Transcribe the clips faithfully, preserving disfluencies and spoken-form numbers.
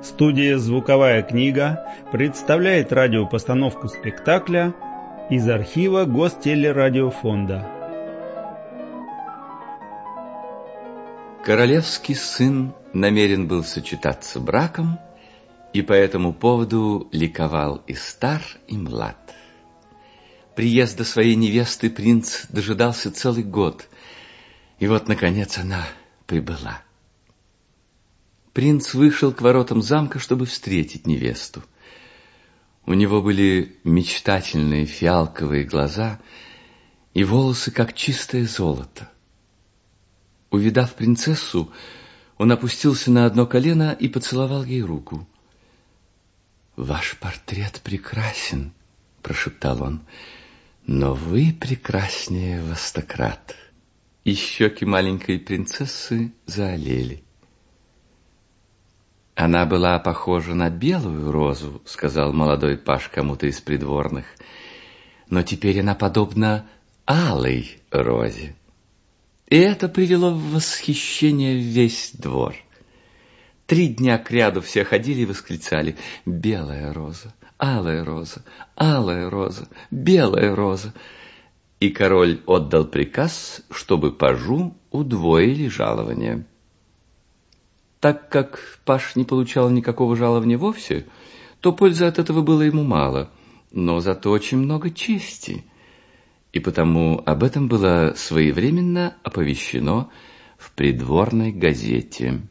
Студия «Звуковая книга» представляет радиопостановку спектакля из архива Гостелерадиофонда. Королевский сын намерен был сочетаться браком, и по этому поводу ликовал и стар, и млад. Приезда своей невесты принц дожидался целый год, и вот, наконец, она прибыла. Принц вышел к воротам замка, чтобы встретить невесту. У него были мечтательные фиалковые глаза и волосы, как чистое золото. Увидав принцессу, он опустился на одно колено и поцеловал ей руку. «Ваш портрет прекрасен», — прошептал он, — «но вы прекраснее востократ». И щеки маленькой принцессы заолели. «Она была похожа на белую розу», — сказал молодой паж кому-то из придворных, «но теперь она подобна алой розе». И это привело в восхищение весь двор. Три дня кряду все ходили и восклицали: «Белая роза, алая роза, алая роза, белая роза». И король отдал приказ, чтобы пажу удвоили жалование. Так как паж не получал никакого жалования вовсе, то пользы от этого было ему мало, но зато очень много чести. И потому об этом было своевременно оповещено в придворной газете.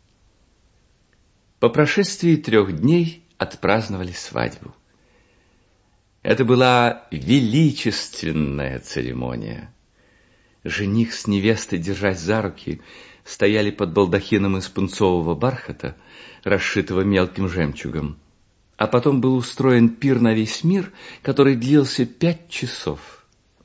По прошествии трех дней отпраздновали свадьбу. Это была величественная церемония. Жених с невестой, держась за руки, стояли под балдахином из пунцового бархата, расшитого мелким жемчугом. А потом был устроен пир на весь мир, который длился пять часов.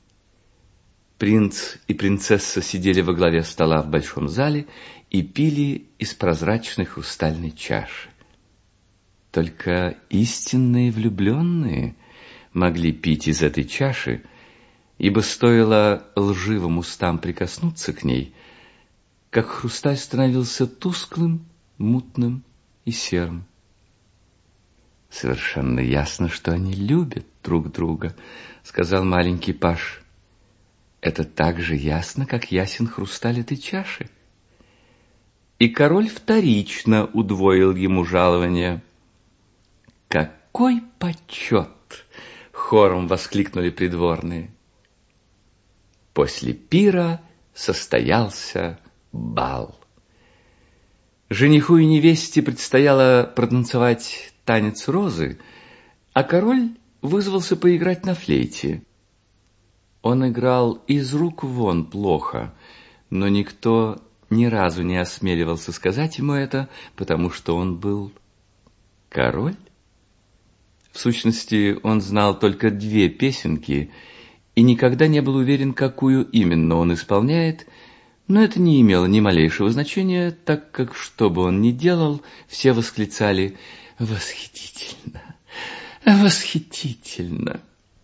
Принц и принцесса сидели во главе стола в большом зале и пили из прозрачной хрустальной чаши. Только истинные влюбленные могли пить из этой чаши, ибо стоило лживым устам прикоснуться к ней, как хрусталь становился тусклым, мутным и серым. «Совершенно ясно, что они любят друг друга», — сказал маленький паж. «Это так же ясно, как ясен хрусталь этой чаши». И король вторично удвоил ему жалование. «Какой почет!» — хором воскликнули придворные. После пира состоялся бал. Жениху и невесте предстояло протанцевать танец розы, а король вызвался поиграть на флейте. Он играл из рук вон плохо, но никто ни разу не осмеливался сказать ему это, потому что он был король. В сущности, он знал только две песенки и никогда не был уверен, какую именно он исполняет, но это не имело ни малейшего значения, так как, что бы он ни делал, все восклицали: «Восхитительно! Восхитительно!»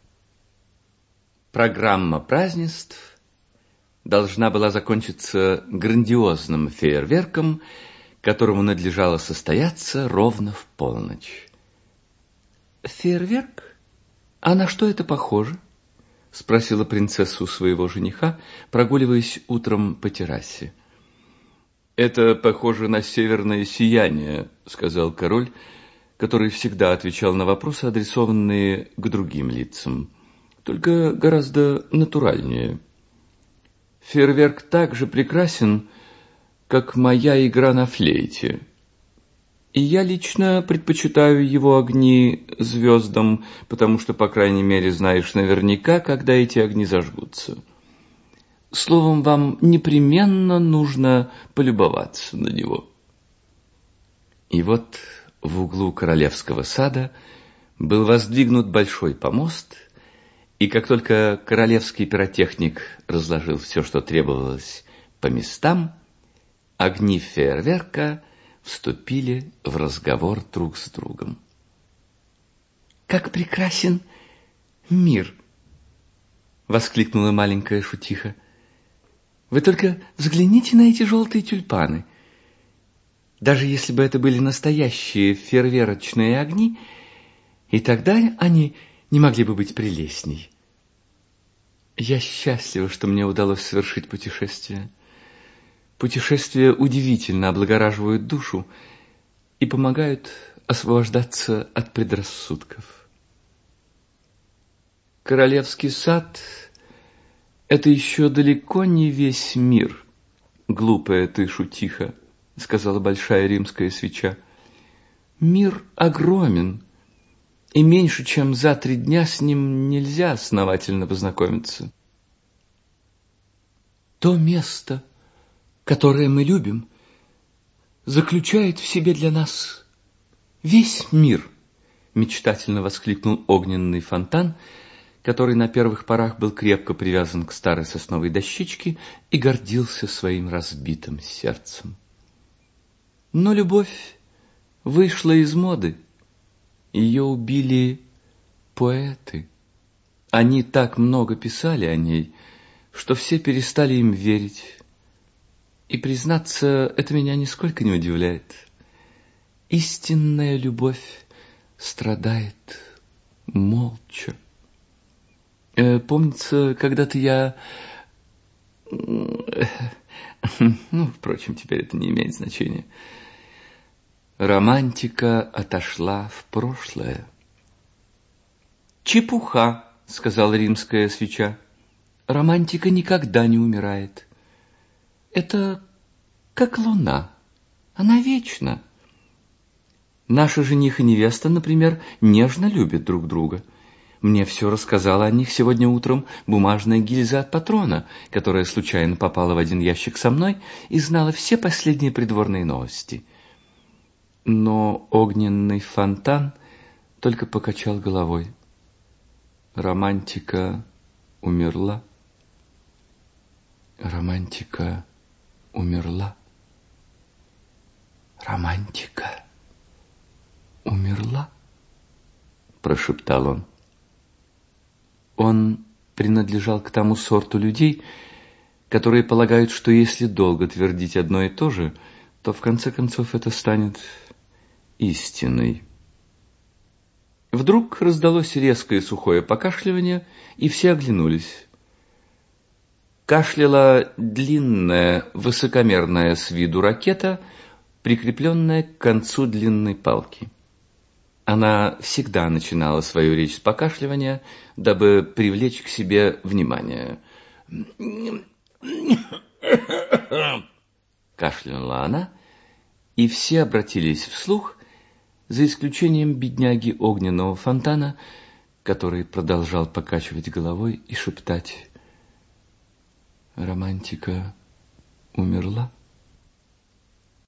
Программа празднеств должна была закончиться грандиозным фейерверком, которому надлежало состояться ровно в полночь. «Фейерверк? А на что это похоже?» — спросила принцесса у своего жениха, прогуливаясь утром по террасе. «Это похоже на северное сияние», — сказал король, который всегда отвечал на вопросы, адресованные к другим лицам, только гораздо натуральнее. «Фейерверк так же прекрасен, как моя игра на флейте. И я лично предпочитаю его огни звездам, потому что, по крайней мере, знаешь наверняка, когда эти огни зажгутся. Словом, вам непременно нужно полюбоваться на него». И вот в углу королевского сада был воздвигнут большой помост, и как только королевский пиротехник разложил все, что требовалось, по местам, огни фейерверка вступили в разговор друг с другом. «Как прекрасен мир!» — воскликнула маленькая шутиха. «Вы только взгляните на эти желтые тюльпаны. даже если бы это были настоящие фейерверочные огни, и тогда они не могли бы быть прелестней. Я счастлива, что мне удалось совершить путешествие. Путешествия удивительно облагораживают душу и помогают освобождаться от предрассудков. Королевский сад — это еще далеко не весь мир. Глупая ты шутиха, — сказала большая римская свеча. Мир огромен, и меньше чем за три дня с ним нельзя основательно познакомиться. То место, которое мы любим, заключает в себе для нас весь мир, мечтательно воскликнул огненный фонтан, который на первых порах был крепко привязан к старой сосновой дощечке и гордился своим разбитым сердцем. Но любовь вышла из моды. Ее убили поэты. Они так много писали о ней, что все перестали им верить. И, признаться, это меня нисколько не удивляет. Истинная любовь страдает молча. Э, помнится, когда-то я... Ну, впрочем, теперь это не имеет значения. Романтика отошла в прошлое. «Чепуха», — сказала римская свеча. «Романтика никогда не умирает. Это как луна, она вечна. Наши жених и невеста, например, нежно любят друг друга. Мне все рассказала о них сегодня утром бумажная гильза от патрона, которая случайно попала в один ящик со мной и знала все последние придворные новости». Но огненный фонтан только покачал головой. Романтика умерла. Романтика умерла. Романтика умерла, прошептал он. Он принадлежал к тому сорту людей, которые полагают, что если долго твердить одно и то же, то в конце концов это станет истиной. Вдруг раздалось резкое сухое покашливание, и все оглянулись. Кашляла длинная, высокомерная с виду ракета, прикрепленная к концу длинной палки. Она всегда начинала свою речь с покашливания, дабы привлечь к себе внимание. Кашляла она, и все обратились вслух, за исключением бедняги огненного фонтана, который продолжал покачивать головой и шептать: «Романтика умерла».